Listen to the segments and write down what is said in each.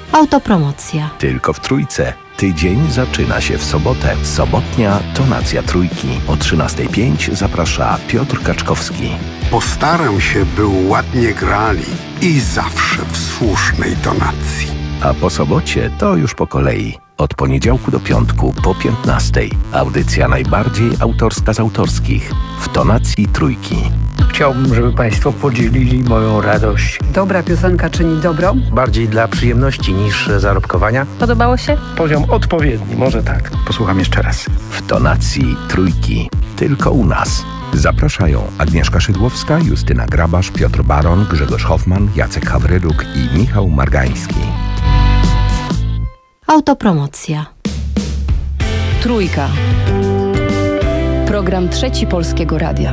Autopromocja. Tylko w Trójce. Tydzień zaczyna się w sobotę. Sobotnia tonacja Trójki. O 13:05 zaprasza Piotr Kaczkowski. Postaram się, by ładnie grali i zawsze w słusznej tonacji. A po sobocie to już po kolei. Od poniedziałku do piątku po 15:00. Audycja najbardziej autorska z autorskich w tonacji Trójki. Chciałbym, żeby Państwo podzielili moją radość. Dobra piosenka czyni dobro? Bardziej dla przyjemności niż zarobkowania. Podobało się? Poziom odpowiedni, może tak. Posłucham jeszcze raz. W tonacji Trójki. Tylko u nas. Zapraszają Agnieszka Szydłowska, Justyna Grabasz, Piotr Baron, Grzegorz Hoffman, Jacek Hawryluk i Michał Margański. Autopromocja. Trójka. Program Trzeci Polskiego Radia.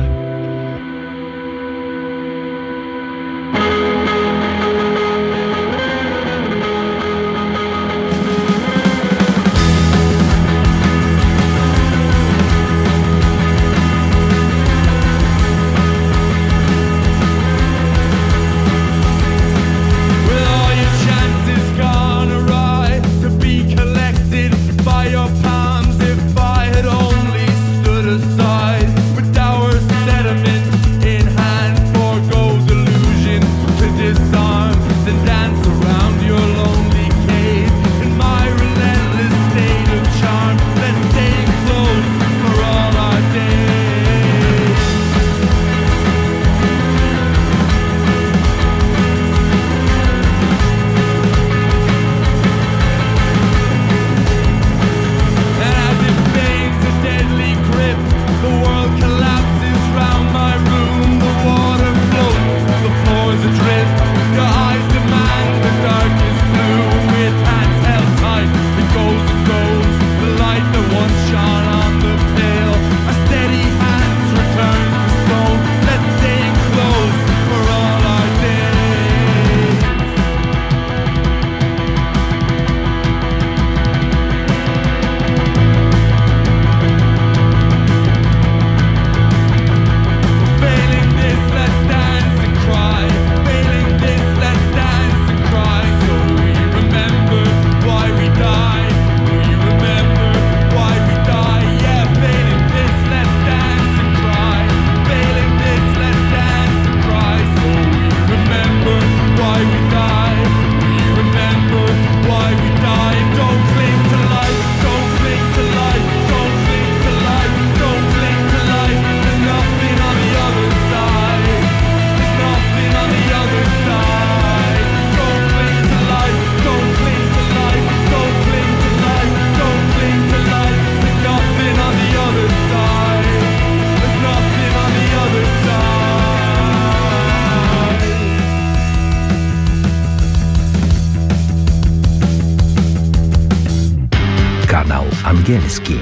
Kanał angielski.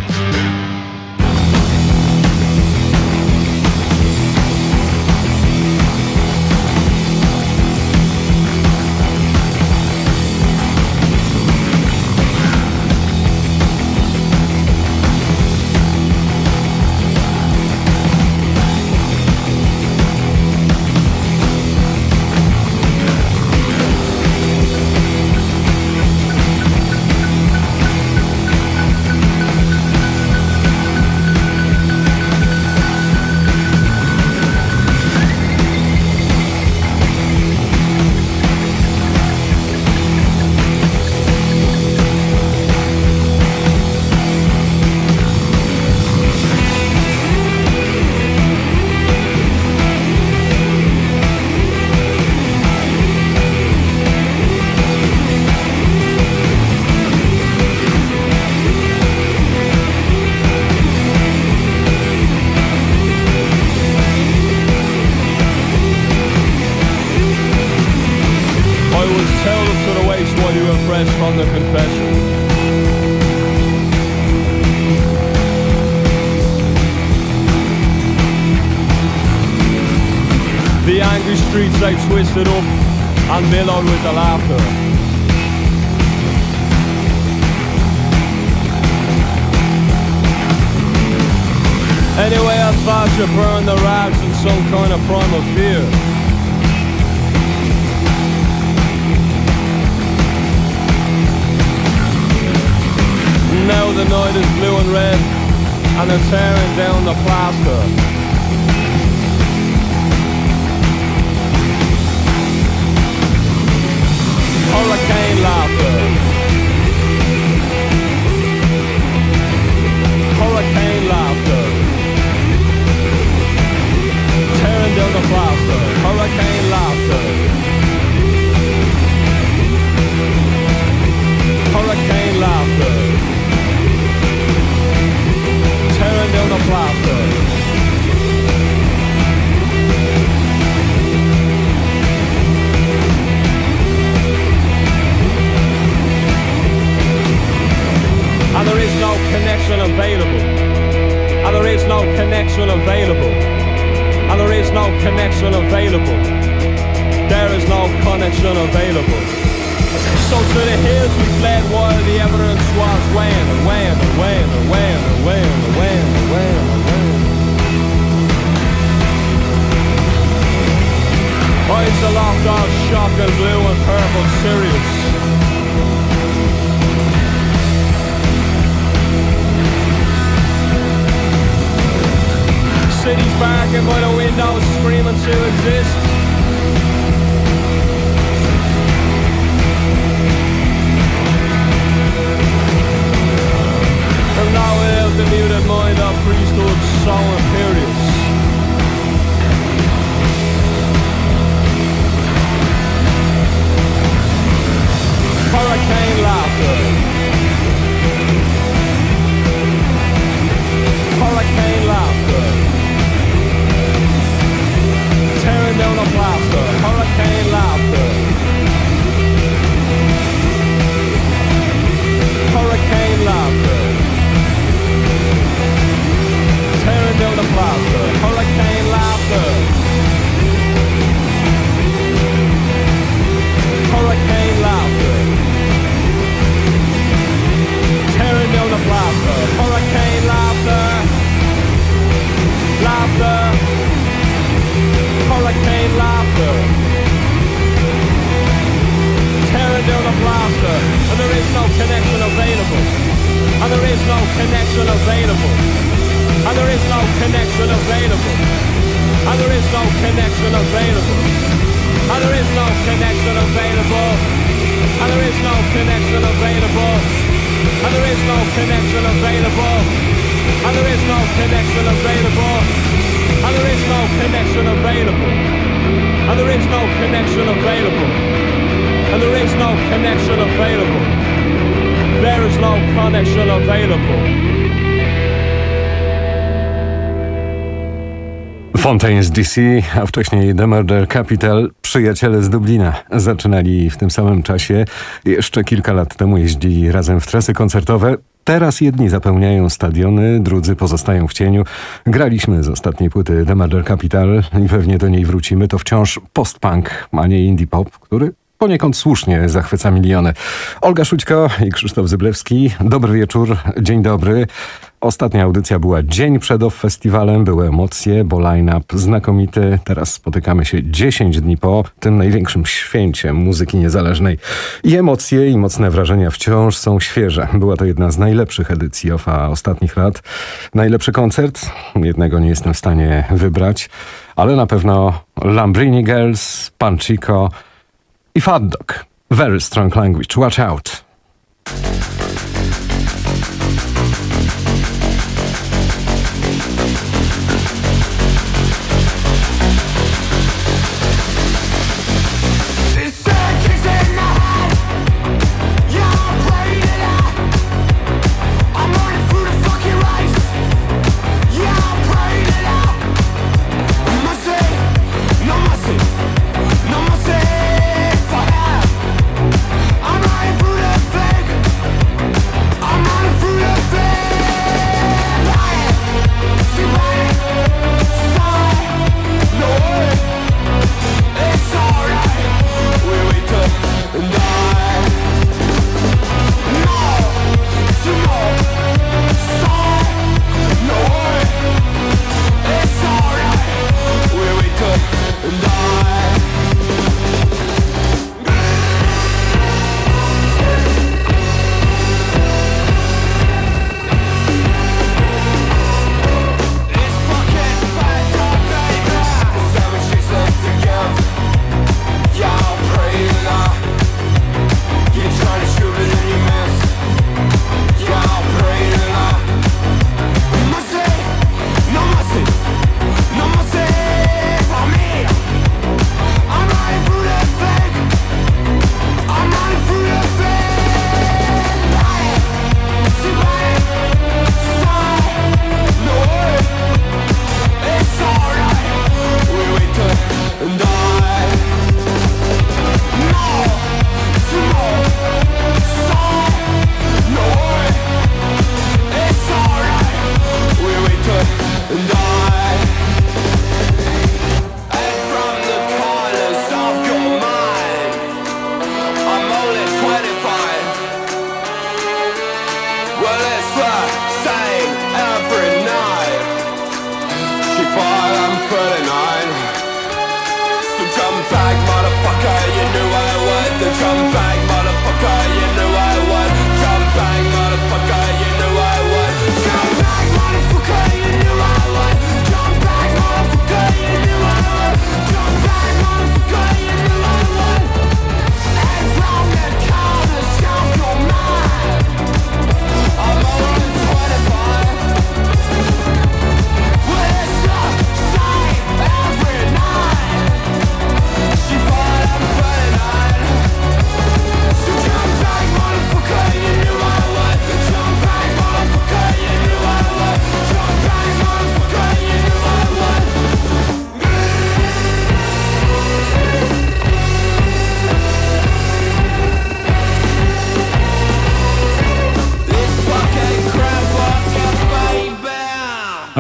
From the confession. The angry streets they twisted up and billowed with the laughter. Anyway, I thought you burned the rags in some kind of primal fear. the night is blue and red, and they're tearing down the plaster. Hurricane laughter. Hurricane laughter. Tearing down the plaster. Hurricane laughter. Hurricane laughter. Tearing down the plaster. And there is no connection available. And there is no connection available. And there is no connection available. There is no connection available. So to the hills we fled while the evidence was weighing and weighing and weighing and weighing and weighing and weighing and weighing and weighing. Eyes aloft all shock and blue and purple serious. Cities barking by the windows, screaming to exist. And now without the muted mind of priesthood so imperious. Hurricane laughter. Hurricane laughter. Tearing down the plaster, hurricane laughter. Hurricane laughter. Tearing down the plaster, hurricane laughter. Hurricane laughter. Tearing down the plaster, hurricane laughter. Laughter. Hurricane laughter. Tearing down the plaster. And there is no connection available. And there is no connection available. And there is no connection available. And there is no connection available. And there is no connection available. And there is no connection available. And there is no connection available. And there is no connection available. And there is no connection available. And there is no connection available. And there is no connection available. There is no connection available. Fontaines DC, a wcześniej The Murder Capital, przyjaciele z Dublina. Zaczynali w tym samym czasie. Jeszcze kilka lat temu jeździli razem w trasy koncertowe. Teraz jedni zapełniają stadiony, drudzy pozostają w cieniu. Graliśmy z ostatniej płyty The Murder Capital i pewnie do niej wrócimy. To wciąż post-punk, a nie indie pop, który poniekąd słusznie zachwyca miliony. Olga Szućko i Krzysztof Zyblewski. Dobry wieczór, dzień dobry. Ostatnia audycja była dzień przed OFF Festiwalem, były emocje, bo line-up znakomity. Teraz spotykamy się 10 dni po tym największym święcie muzyki niezależnej. I emocje i mocne wrażenia wciąż są świeże. Była to jedna z najlepszych edycji OFF-a ostatnich lat. Najlepszy koncert? Jednego nie jestem w stanie wybrać, ale na pewno Lambrini Girls, Panchico i Fat Dog. Very strong language, watch out. I'm riding through the fake.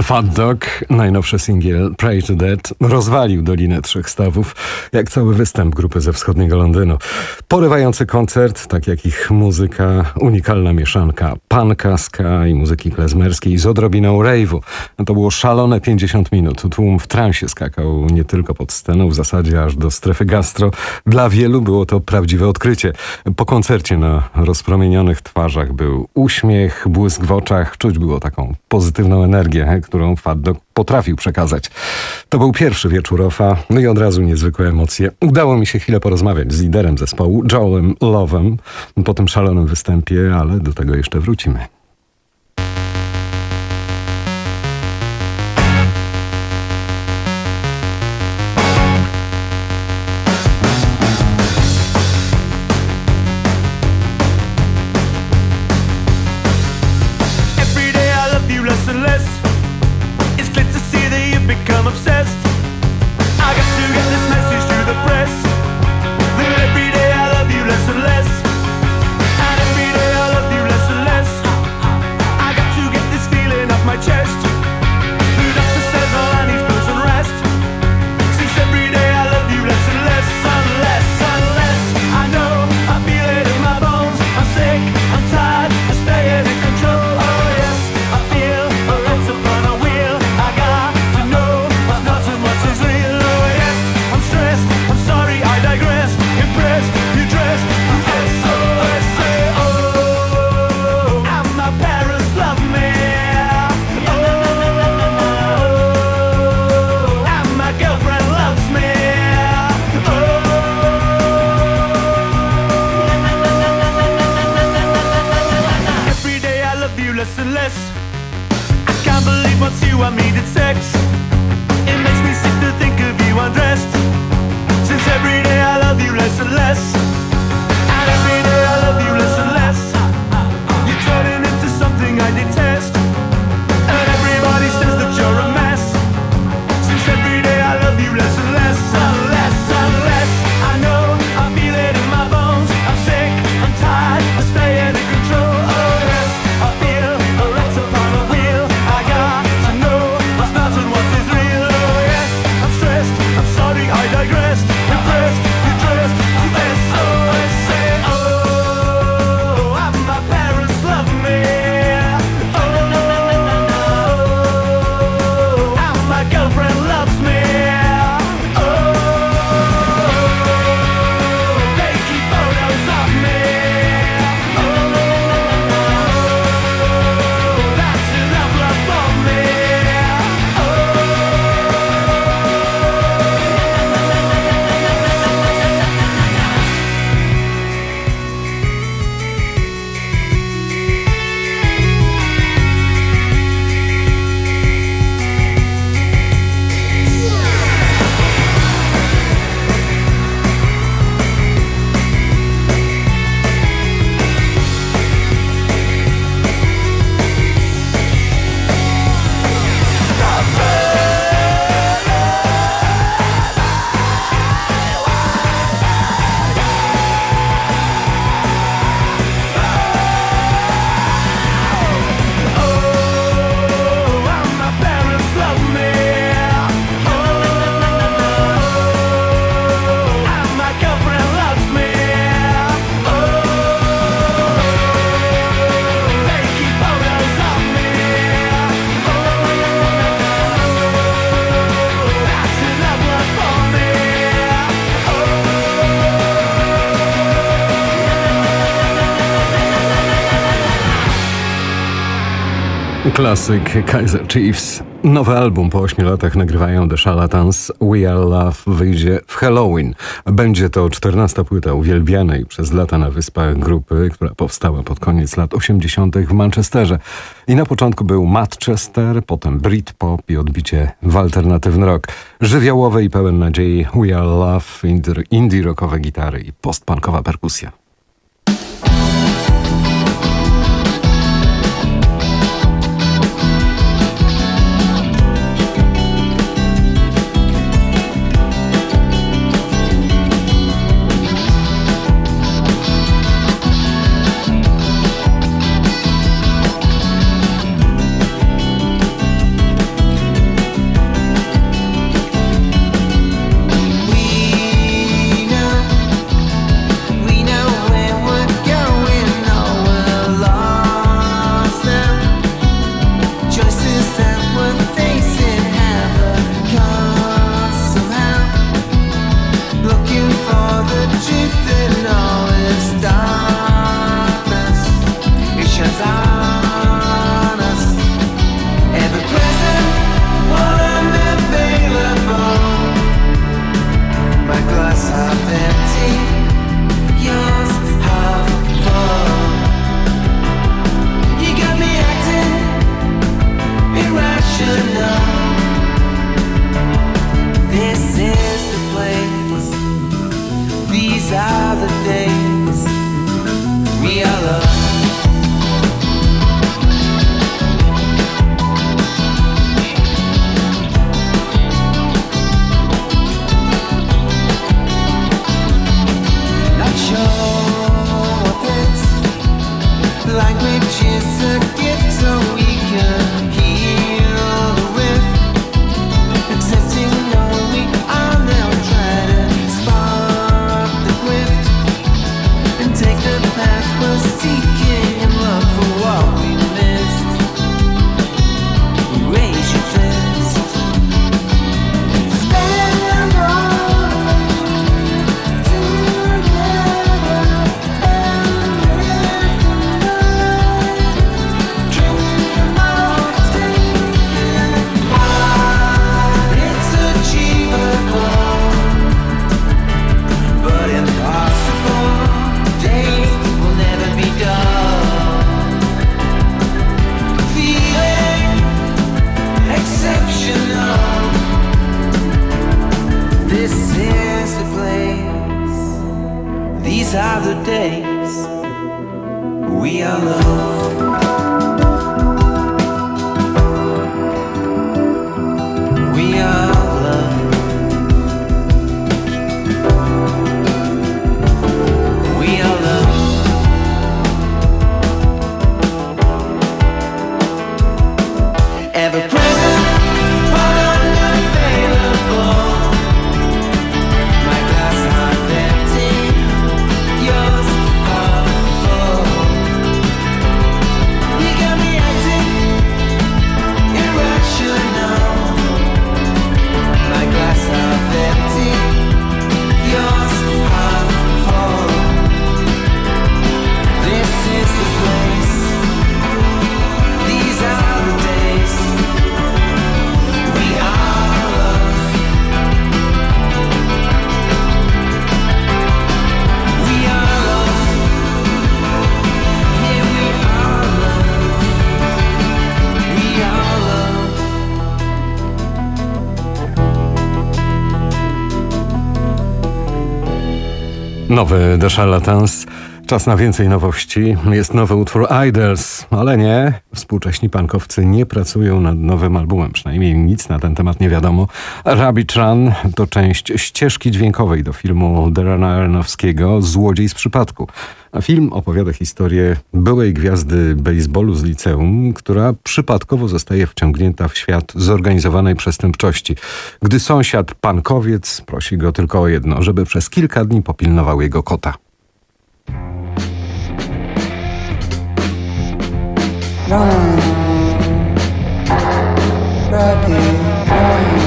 Fat Dog, najnowszy singiel Pray to Death, rozwalił Dolinę Trzech Stawów, jak cały występ grupy ze wschodniego Londynu. Porywający koncert, tak jak ich muzyka, unikalna mieszanka punka, ska i muzyki klezmerskiej z odrobiną rave'u. To było szalone 50 minut. Tłum w transie skakał nie tylko pod sceną, w zasadzie aż do strefy gastro. Dla wielu było to prawdziwe odkrycie. Po koncercie na rozpromienionych twarzach był uśmiech, błysk w oczach, czuć było taką pozytywną energię, którą Fat Dog potrafił przekazać. To był pierwszy wieczór OFA, no i od razu niezwykłe emocje. Udało mi się chwilę porozmawiać z liderem zespołu, Joelem Lovem, po tym szalonym występie, ale do tego jeszcze wrócimy. Klasyk Kaiser Chiefs. Nowy album po 8 latach nagrywają The Charlatans. We Are Love wyjdzie w Halloween. Będzie to 14. płyta uwielbianej przez lata na Wyspach grupy, która powstała pod koniec lat 80. w Manchesterze. I na początku był Manchester, potem Britpop i odbicie w alternatywny rock. Żywiołowy i pełen nadziei We Are Love, indie rockowe gitary i postpunkowa perkusja. These are the days we are loved. Not sure if it's language is a gift so we can heal the rift, accepting all we are now, try to spark the glift and take the path we're seeking in love for what we missed. Raise your fist. Stand on together and live tonight. Dream of taking part. It's achievable, but impossible. Days will never be done. Feeling exceptional. This is the place. These are the days we are loved. We are loved. We are loved. Ever present, but unavailable. My glass half empty, yours half full. You got me acting irrational. My glass half empty, yours half full. This is the place. These are the days. We are loved. We are loved. Yeah, we are loved. We are loved. Nowy The Charlatans. Czas na więcej nowości. Jest nowy utwór Idols, ale nie. Współcześni punkowcy nie pracują nad nowym albumem. Przynajmniej nic na ten temat nie wiadomo. Rabbit Run to część ścieżki dźwiękowej do filmu Darrena Aronofskiego Złodziej z przypadku. A film opowiada historię byłej gwiazdy baseballu z liceum, która przypadkowo zostaje wciągnięta w świat zorganizowanej przestępczości. Gdy sąsiad punkowiec prosi go tylko o jedno, żeby przez kilka dni popilnował jego kota. Run, rabbit, run.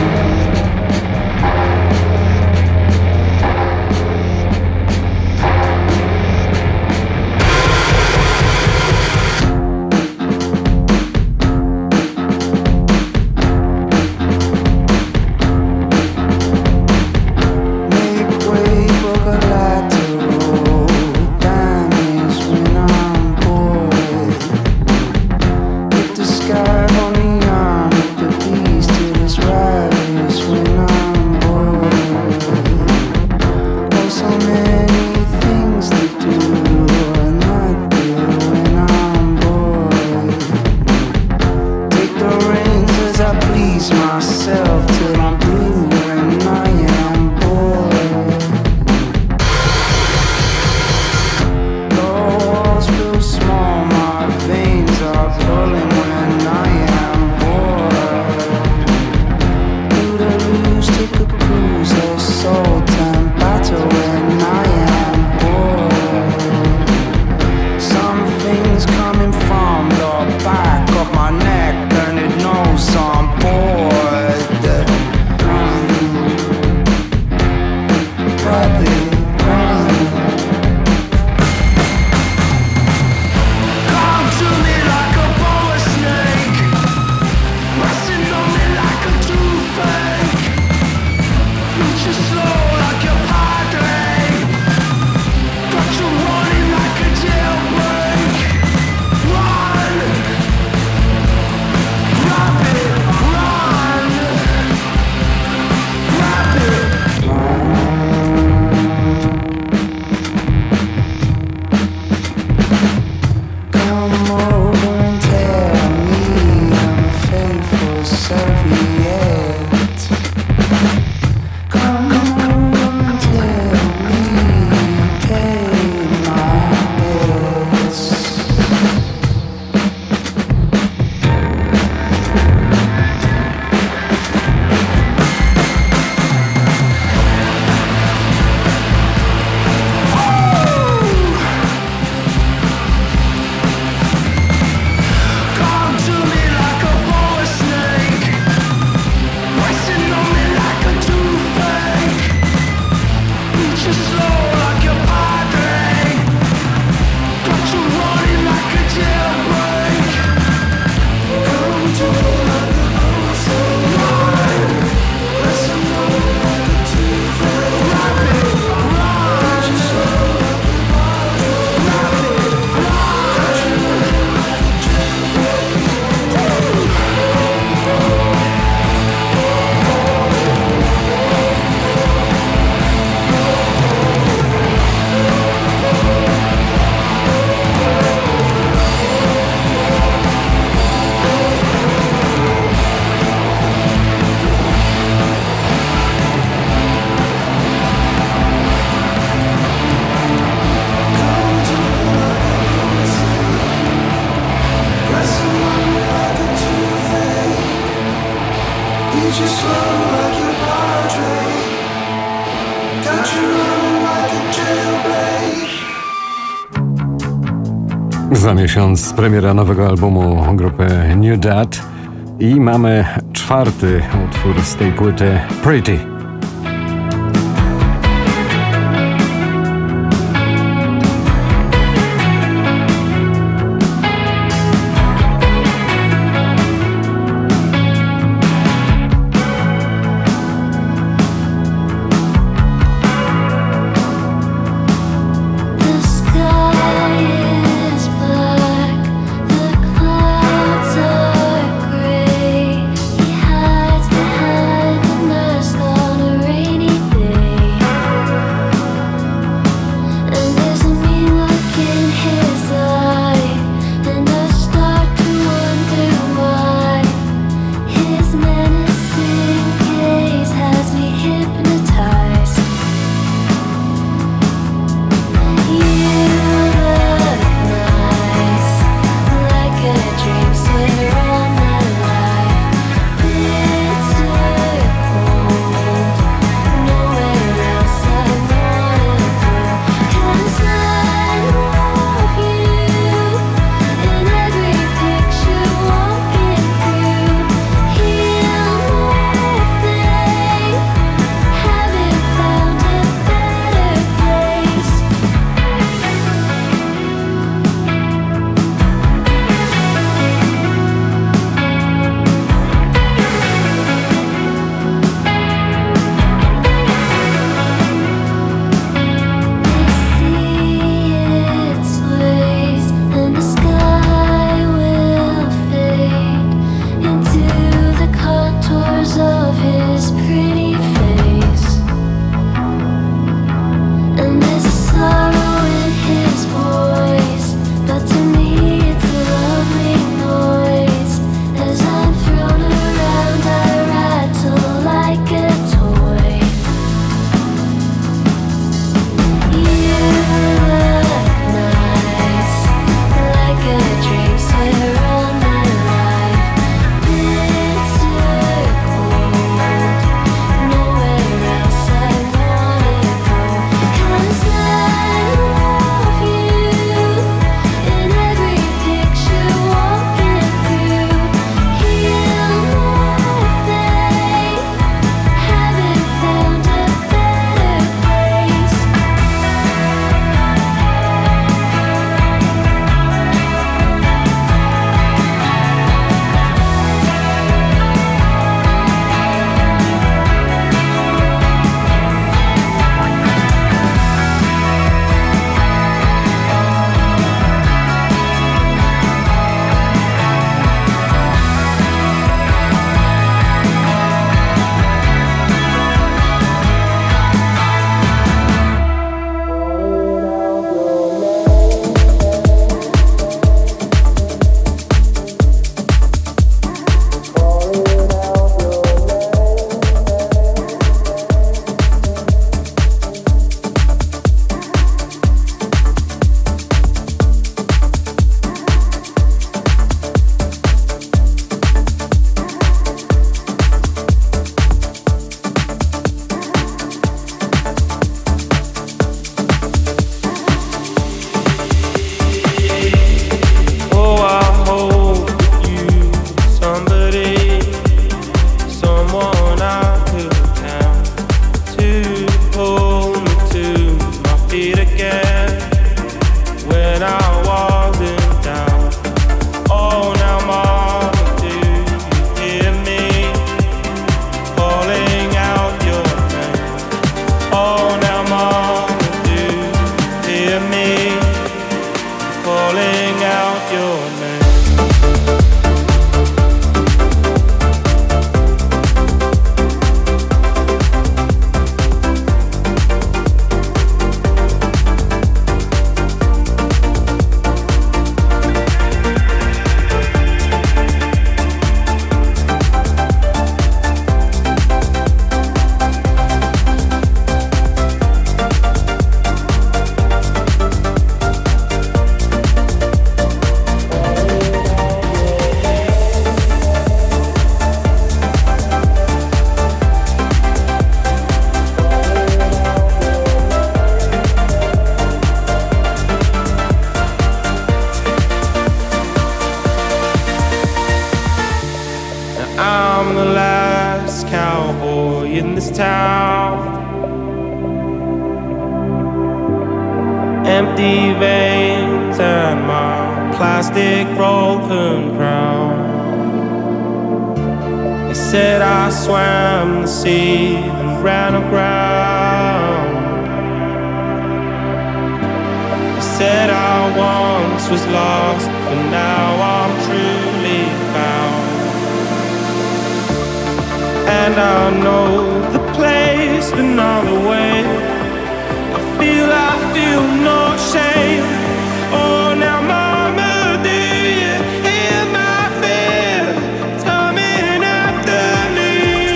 Make way for collateral damage when I'm bored. Hit the sky on the arm of the beast till it's ravish when I'm bored. Oh, so many things to do and not do when I'm bored. Take the reins as I please myself till I'm blue when I am bored. The walls feel small, my veins are pulling when I am bored. Do the lose, take a cruise, assault and battle when I am bored. Something's coming from the back of my neck and it knows I'm bored. Run, rabbit, run. Come to me like a boa snake, pressing on me like a toothache. Reach your soul like your padre, got you running like a jailbreak. Run, rabbit, run, rabbit, run. Za miesiąc premiera nowego albumu grupy New Dad i mamy 4. utwór z tej płyty, Pretty. Hides behind the mask of melody veins and my plastic broken crown. They said I swam the sea and ran aground. They said I once was lost, but now I'm truly found. And I know the place, but not the way. I feel no shame. Oh, now mama, do you hear my fear coming after me?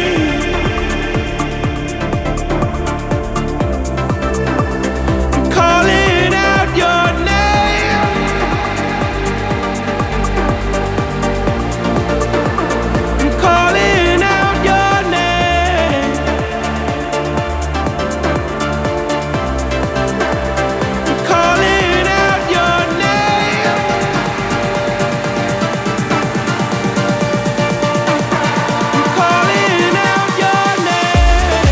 I'm calling out your name. I'm calling out your name. Calling out your name. I'm calling out your name.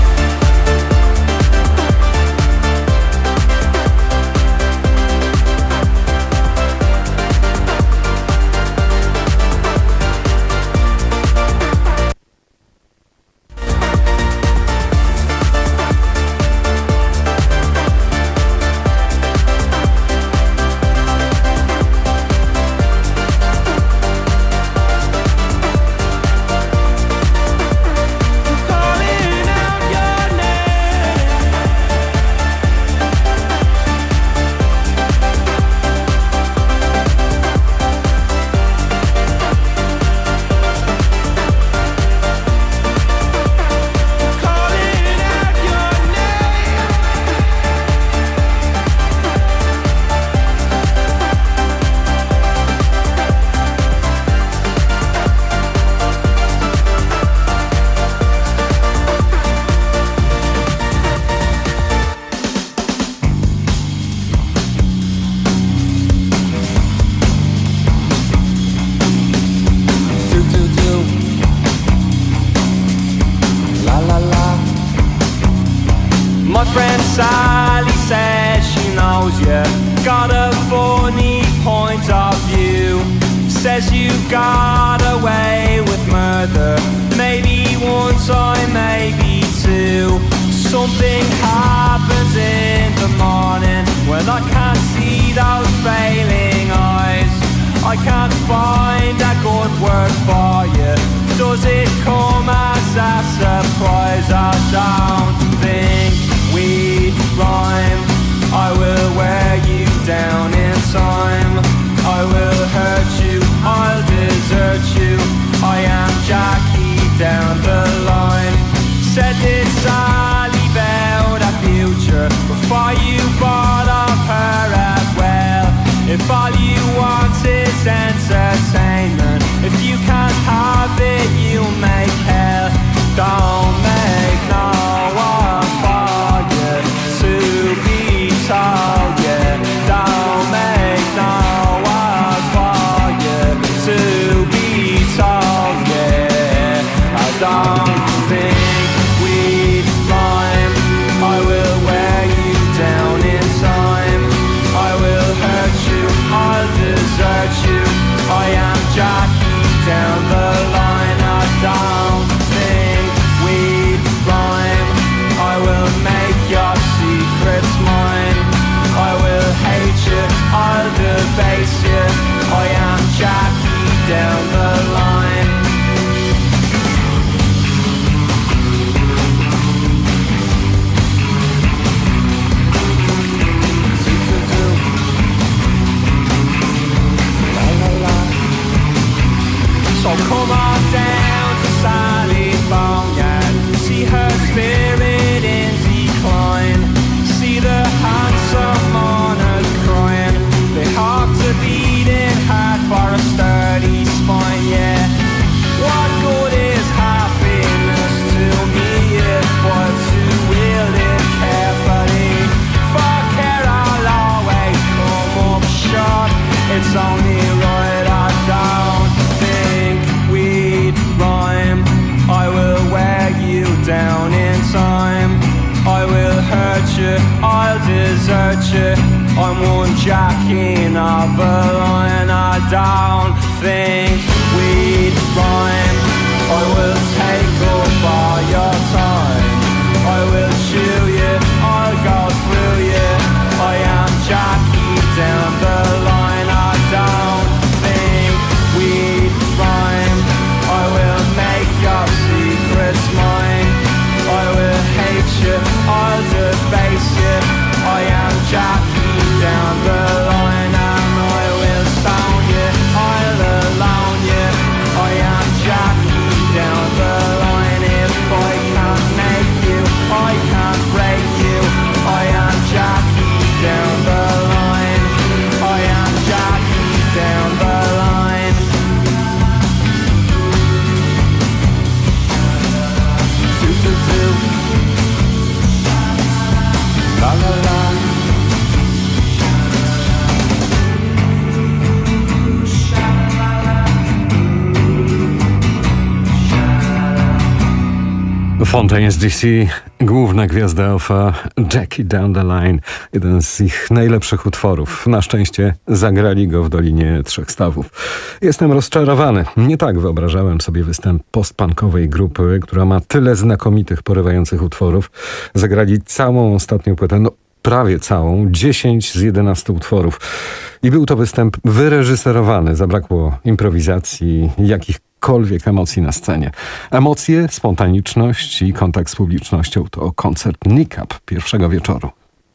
Calling out your name. Calling out your name. My friend Sally says she knows you got a funny point of view. Says you got away with murder, maybe one time, maybe two. Something happens in the morning when I can't see those failing eyes. I can't find a good word for you. Does it come as a surprise? I don't think we rhyme. I will wear you down in time. I will hurt you, I'll desert you. I am Jackie down the line. Said this Sally about a future before you bought off her as well. If all you want is entertainment, if you can't have it, you'll make hell. Don't make no you, I'll desert you. I'm one jack in of a line. I don't think we'd rhyme. I will take up all your time. I will chew you, I'll go through you. I am Jackie down the line. I don't think we'd rhyme. I will make your secrets mine. I will hate you, I'll debase you. I am Jackie down the line. And I will stone you, I'll alone you. I am Jackie down the line. If I can't make you, I can't break you. I am Jackie down the line. I am Jackie down the line. Do do do. La la la. Fontaines DC, główna gwiazda OFA, Jackie Down the Line, jeden z ich najlepszych utworów. Na szczęście zagrali go w Dolinie Trzech Stawów. Jestem rozczarowany. Nie tak wyobrażałem sobie występ postpunkowej grupy, która ma tyle znakomitych, porywających utworów. Zagrali całą ostatnią płytę, no prawie całą, 10 z 11 utworów. I był to występ wyreżyserowany. Zabrakło improwizacji, jakichkolwiek emocji na scenie. Emocje, spontaniczność i kontakt z publicznością to koncert Nick-Up pierwszego wieczoru.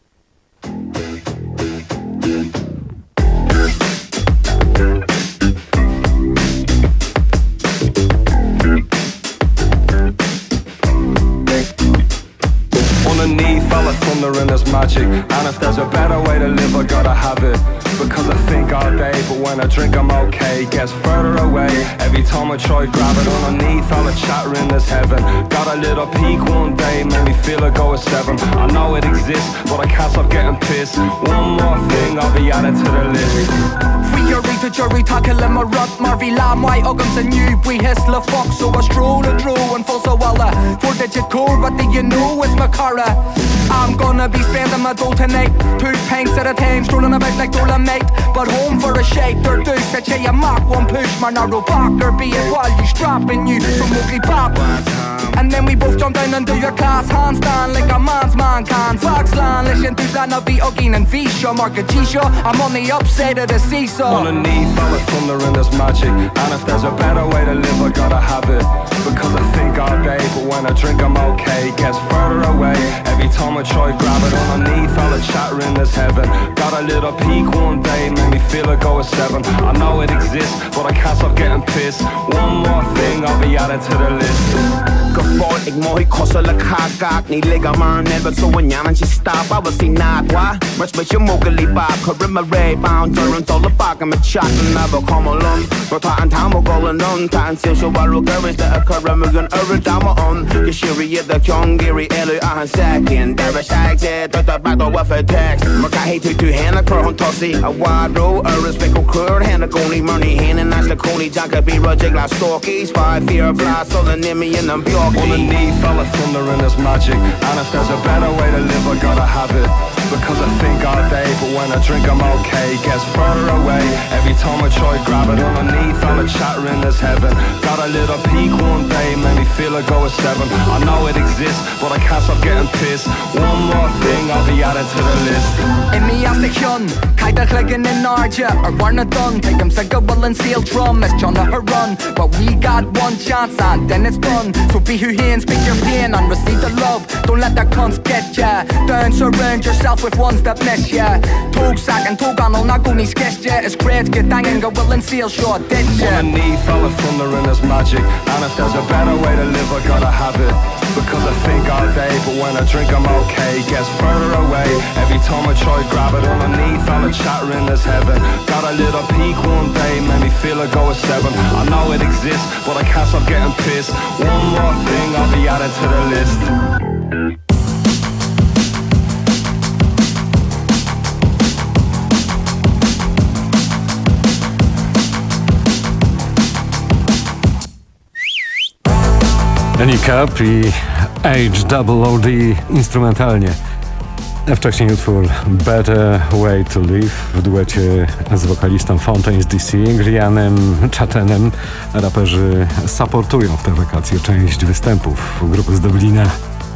Underneath all the thunder and there's magic. And if there's a better way to live, I gotta have it. Because I think all day, but when I drink I'm okay. Gets further away, every time I try grab it. Underneath all the chattering there's heaven. Got a little peak one day, made me feel I go at 7. I know it exists, but I can't stop getting pissed. One more thing, I'll be added to the list. Frieri to jury tackle my rut Marvy Lam why Uggams and you we hissle fuck so I stroll a drew and full so well for the core but do you know it's my cara. I'm gonna be spending my dough tonight. 2 pints at a time strolling about like Dolomite. But home for a shake they're deuce that you mark one push my narrow back or be it while you strapping you from ugly pop. And then we both jump down and do your class handstand like a man's man can. Foxland, listen to plan of the Uggin and Visha, Mark a G-Show. I'm on the upside of the seesaw. Underneath all the thunder and there's magic. And if there's a better way to live, I gotta have it. Because I think all day, but when I drink I'm okay. Gets further away, every time I try grab it. Underneath all the chattering there's heaven. Got a little peak one day, made me feel I go at 7. I know it exists, but I can't stop getting pissed. One more thing, I'll be added to the list. ក៏ហ្វតអ៊ីកមកខុសលខាកាកនេះលេកអានបើសូវញ៉ាំជីស្តាបបើស៊ីណាត់វ៉ាមកស្បជមកលីបាខរិមរេបោនចរនតលបាកមកឆាត់ណាបើខំឡំបើថាអនថាមកលននថាអនសៀវបារូកើវិសអករមគនអរដាមអនគឈរីយដកងហ្គរីអលអានសាគិនតែបឆៃចេតតបាក់តវ៉ាហ្វេតេកមកកាហេទូហេណាក្រហនតស៊ីអវ៉ារូអរស្ពេកគរហេណាកូនីម៉នីហេណាណាស្លកូនីចាកប៊ីរ៉ជេក្លាស្តូគីស្5 fear blast so the name in them Underneath all the thunder and there's magic. And if there's a better way to live, I gotta have it. Because I think all day, but when I drink I'm okay. Gets further away, every time I try grab it. Underneath all the chattering there's heaven. Got a little peak one day, made me feel I go at 7. I know it exists, but I can't stop getting pissed. One more thing, I'll be added to the list. In me as the kyun, kaida kliggin in Narja or Warna done. Take them say go well and seal drum as John her run. But we got one chance and then it's done. So be who he and speak your pain and receive the love. Don't let that cunts get ya. Don't surround yourself with ones that miss ya. Tog sack and tog on all nagoni sketch ya. It's great get dangin' go well and seal short dead ya. Underneath all the thunder and there's magic. And if there's a better way to live, I gotta have it. Because I think all day, but when I drink I'm okay. Gets further away, every time I try grab it. Underneath all the chattering there's heaven. Got a little peak one day, made me feel I go at 7. I know it exists, but I can't stop getting pissed. One more thing, I'll be added to the list. Nick-Up i HOOD instrumentalnie. Wcześniej utwór Better Way to Live w duecie z wokalistą Fountains DC, Grianem Chatenem. Raperzy supportują w te wakacje część występów grupy z Dublina.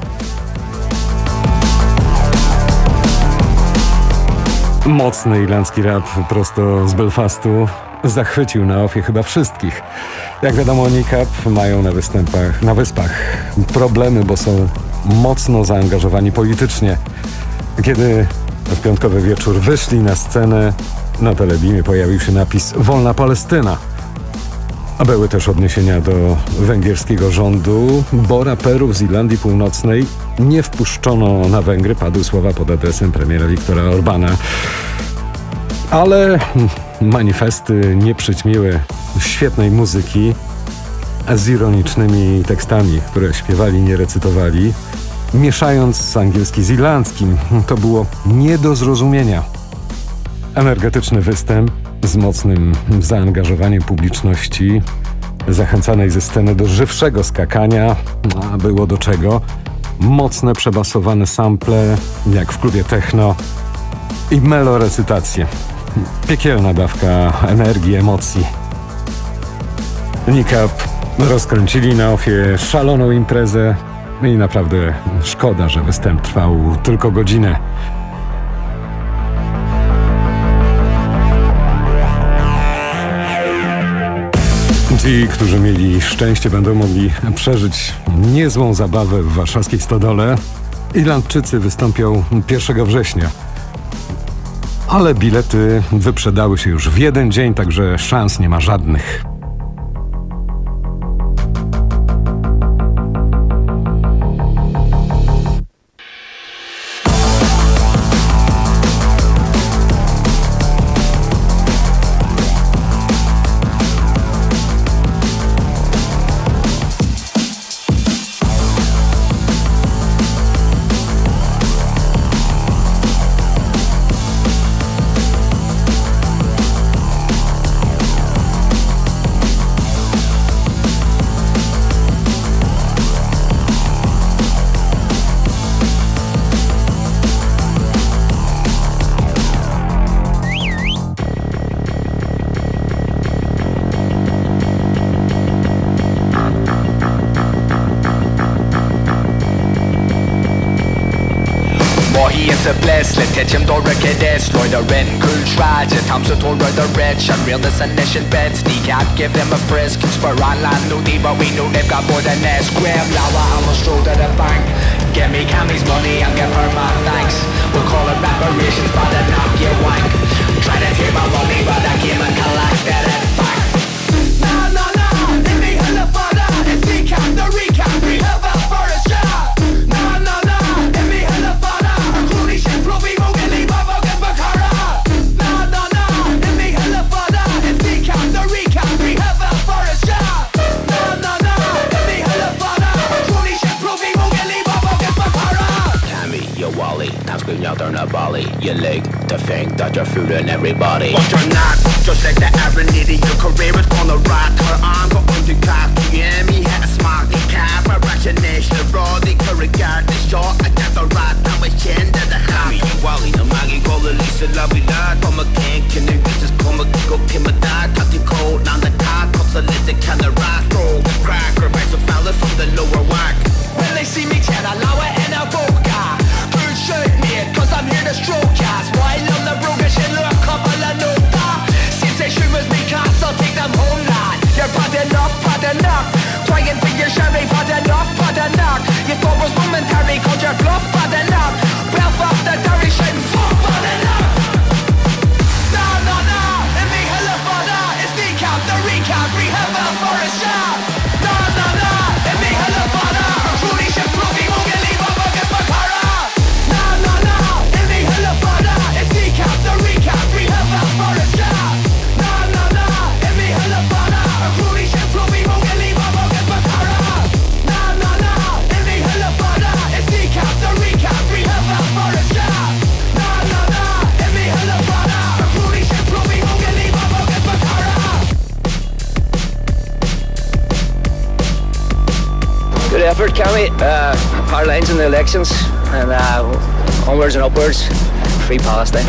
Mocny irlandzki rap prosto z Belfastu zachwycił na ofie chyba wszystkich. Jak wiadomo, NICAP mają na wyspach problemy, bo są mocno zaangażowani politycznie. Kiedy w piątkowy wieczór wyszli na scenę, na telebimie pojawił się napis Wolna Palestyna. A były też odniesienia do węgierskiego rządu, bo raperów z Irlandii Północnej nie wpuszczono na Węgry, padły słowa pod adresem premiera Viktora Orbana. Ale manifesty nie przyćmiły świetnej muzyki z ironicznymi tekstami, które śpiewali, nie recytowali, mieszając angielski z irlandzkim. To było nie do zrozumienia. Energetyczny występ z mocnym zaangażowaniem publiczności, zachęcanej ze sceny do żywszego skakania, a było do czego. Mocne, przebasowane sample, jak w klubie techno, i melorecytacje. Piekielna dawka energii, emocji. NICAP rozkręcili na ofie szaloną imprezę i naprawdę szkoda, że występ trwał tylko godzinę. Ci, którzy mieli szczęście, będą mogli przeżyć niezłą zabawę w warszawskiej Stodole. Irlandczycy wystąpią 1 września. Ale bilety wyprzedały się już w jeden dzień, także szans nie ma żadnych. Som dårer kades, løjder en kultrage Tam så tårer der red, shot real destination bed Sneak out, give them a frisk Spør online, nu de var we nu Nevga både næst Graham Lauer, I'm a stroll to the bank Give me Cammy's money, I'm give her my thanks We'll call it reparations, but I knock you wank Try to take my money, but I came and collected it back Nah, nah, nah, det blir hella fara It's decap, the recap, we have a for a shot Nah, nah, nah, det blir hella fara Holy shit, bro, we won't get leave up against Bakara Nah, nah, nah, det blir hella fara It's decap, the recap, we have a for a shot Nah, nah, nah, det blir hella fara Holy shit, bro, we won't get leave up against Bakara Cammy, you Wally, now scream out there in a volley You like to think that you're fooling everybody But you're not, just like the average idiot Your career is gonna rot, her arm go under cop Yeah, me had a smart cap, a rationation Raw, the current guard, the short I got the rat, I was chained to the house Cammy, you Wally, the maggie, call the Lisa, love me that Come again, can you just come and go, Kim and dad Cut the cold, on the car, cups a lit, the can of rat Roll the cracker, right, so fellas from the lower whack When they see me, can I allow it in a vodka Good shit, mate, cause I'm here to stroke ya Smile on the broken shit, look, couple of nota Seems they shoot with me, cause I'll take them home, lad You're bad enough, Trying for your sherry, bad enough You thought was momentary, called your bluff, bad enough Breath off the dirty shit, fuck, bad enough Nah, nah, nah, it be hella fun, it's decap, the recap, rehab out for a shot Nah, nah, nah, it be hella fun, truly shit, proving won't get leave up against Bakara Nah, nah, nah, it be hella fun, it's decap, the recap, rehab out for a shot Nah, nah, nah, it be hella fun, truly shit, proving won't get leave up against Bakara Nah, nah, nah, it be hella fun, it's decap, the recap, rehab out for a shot Nah, nah, nah, it be hella fun, truly shit, proving won't get leave up against Bakara Good effort, Cammy. Our lines in the elections, and Onwards and upwards, free Palestine.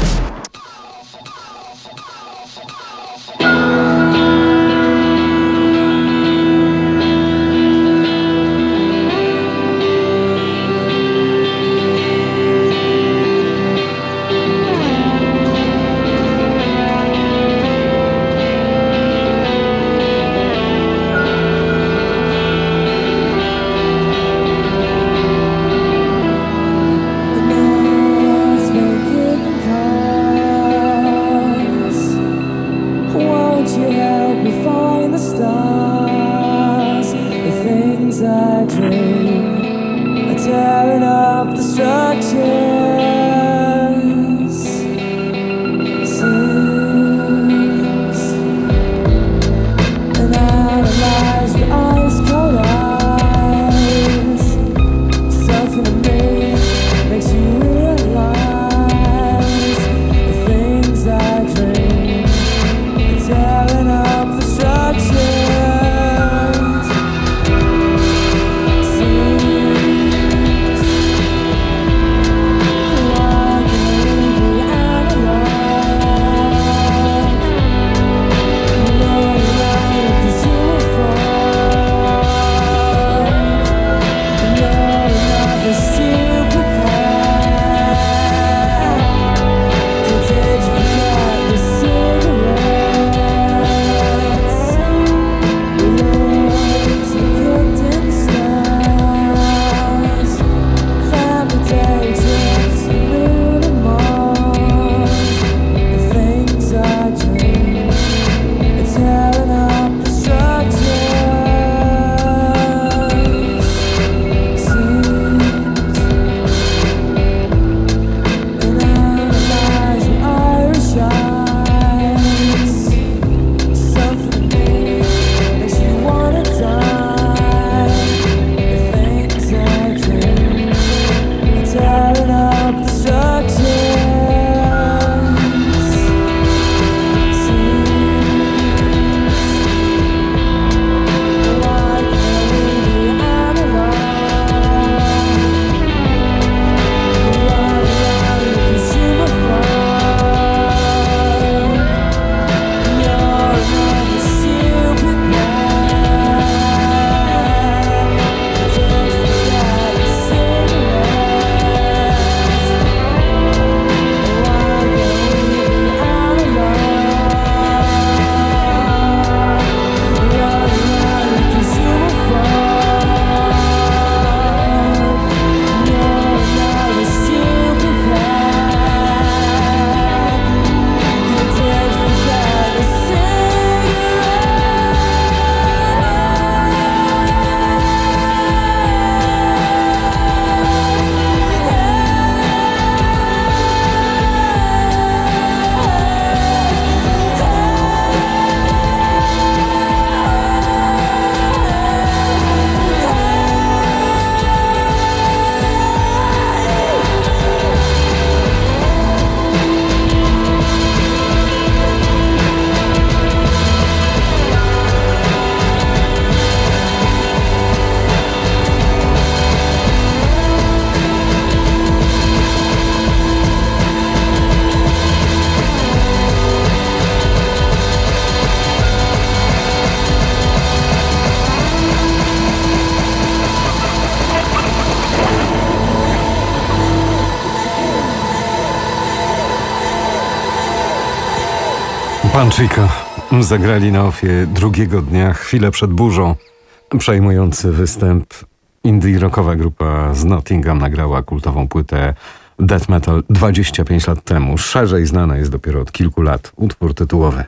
Pan Chico zagrali na Ofie drugiego dnia, chwilę przed burzą. Przejmujący występ. Indie rockowa grupa z Nottingham nagrała kultową płytę Death Metal 25 lat temu. Szerzej znana jest dopiero od kilku lat. Utwór tytułowy.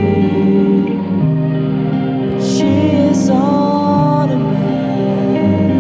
She is on a man.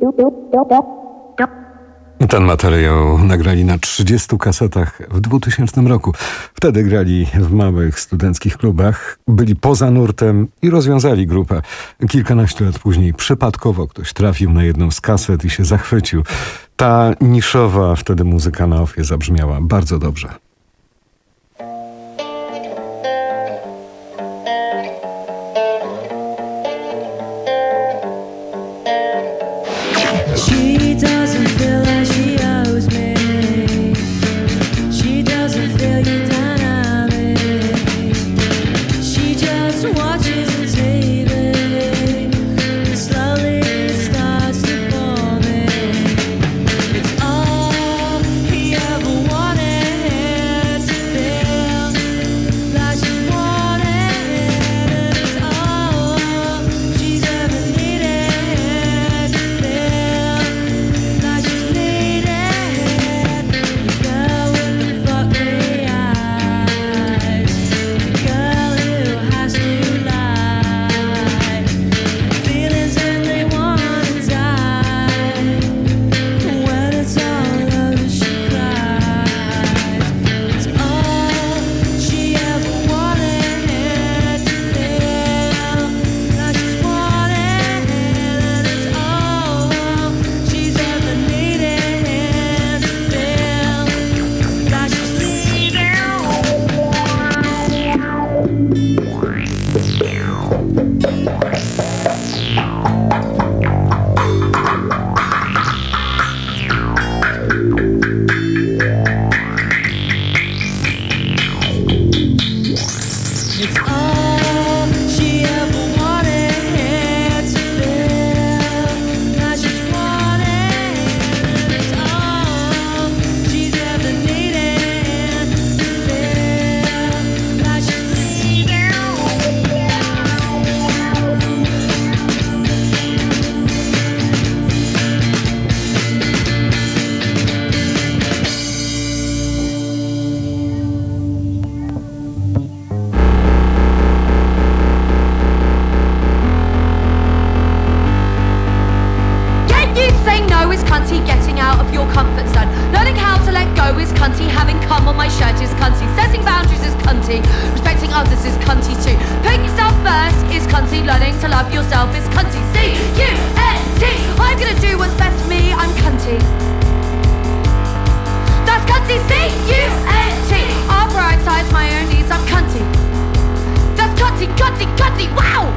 Ten materiał nagrali na 30 kasetach w 2000 roku. Wtedy grali w małych studenckich klubach, byli poza nurtem i rozwiązali grupę. Kilkanaście lat później przypadkowo ktoś trafił na jedną z kaset i się zachwycił. Ta niszowa wtedy muzyka na ofie zabrzmiała bardzo dobrze. She doesn't feel like she owes me. She doesn't feel you dynamic. She just watches the TV and slowly starts to bore me. It's all he ever wanted to feel like she's wanted, and it's all she's ever needed to feel like she's needed. The girl with the fuckery eyes, the girl who has to lie, feelings and they wanna die. When it's all over, she cries. It's all she ever wanted to feel like she's wanted, and it's all she's ever needed to feel like she's needed. It's all she ever wanted to feel like she's wanted, and it's all she's ever needed to feel like she's needed. Can you say no is cunty, getting out of your comfort zone? Learning how to let go is cunty, having cum on my shirt is cunty, setting boundaries is cunty, respecting others is cunty too. Putting yourself first is cunty, learning to love yourself is cunty. C-U-N-T, I'm gonna do what's best for me, I'm cunty. That's cunty, C-U-N-T, I'll prioritize my own needs, I'm cunty. That's cunty, cunty, cunty, wow!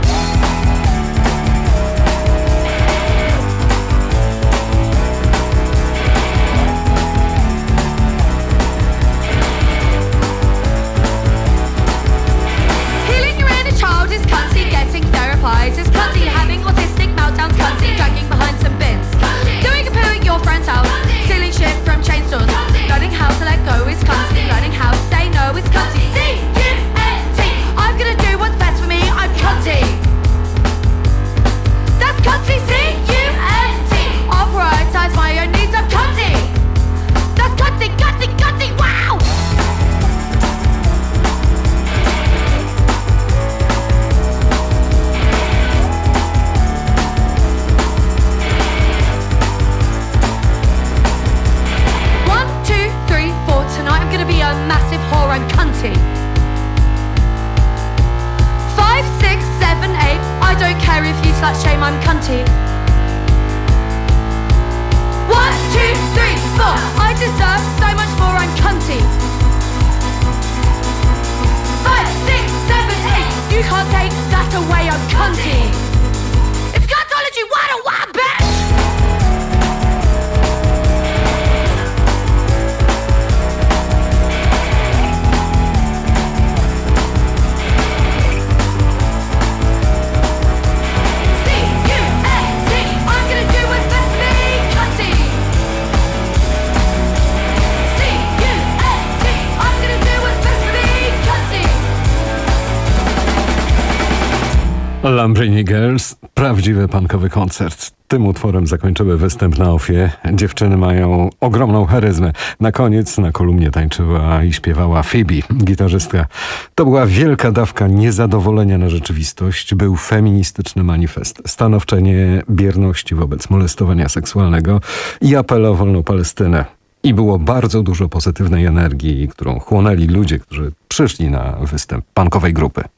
Healing your inner child is cunty, getting therapized is cunty, having autistic meltdowns cunty, dragging behind some bins, doing a poo at your friend's house, stealing shit from chain stores, learning how to let go is cunty, learning how to say no is cunty. C-U-N-T, I'm gonna do what's best for me, I'm cunty. That's cunty, C-U-N-T, I'll prioritize my own needs, I'm cunty. That's cunty, cunty, cunty, wow! One, two, three, four. Tonight I'm gonna be a massive whore, I'm cunty. 5, 6, 7, 8. I don't care if you slut shame, I'm cunty. 1, 2, 3, 4. I deserve so much more, I'm cunty. 5, 6, 7, 8. You can't take that away, I'm cunty. It's cuntology 101, bitch! C-U-N-T, I'm gonna do what's best for me, cunty. C-U-N-T, I'm gonna do what's best for me, cunty. Lamborghini Girls, prawdziwy punkowy koncert. Tym utworem zakończyły występ na Ofie. Dziewczyny mają ogromną charyzmę. Na koniec na kolumnie tańczyła i śpiewała Phoebe, gitarzystka. To była wielka dawka niezadowolenia na rzeczywistość. Był feministyczny manifest. Stanowczenie bierności wobec molestowania seksualnego i apel o wolną Palestynę. I było bardzo dużo pozytywnej energii, którą chłonęli ludzie, którzy przyszli na występ punkowej grupy.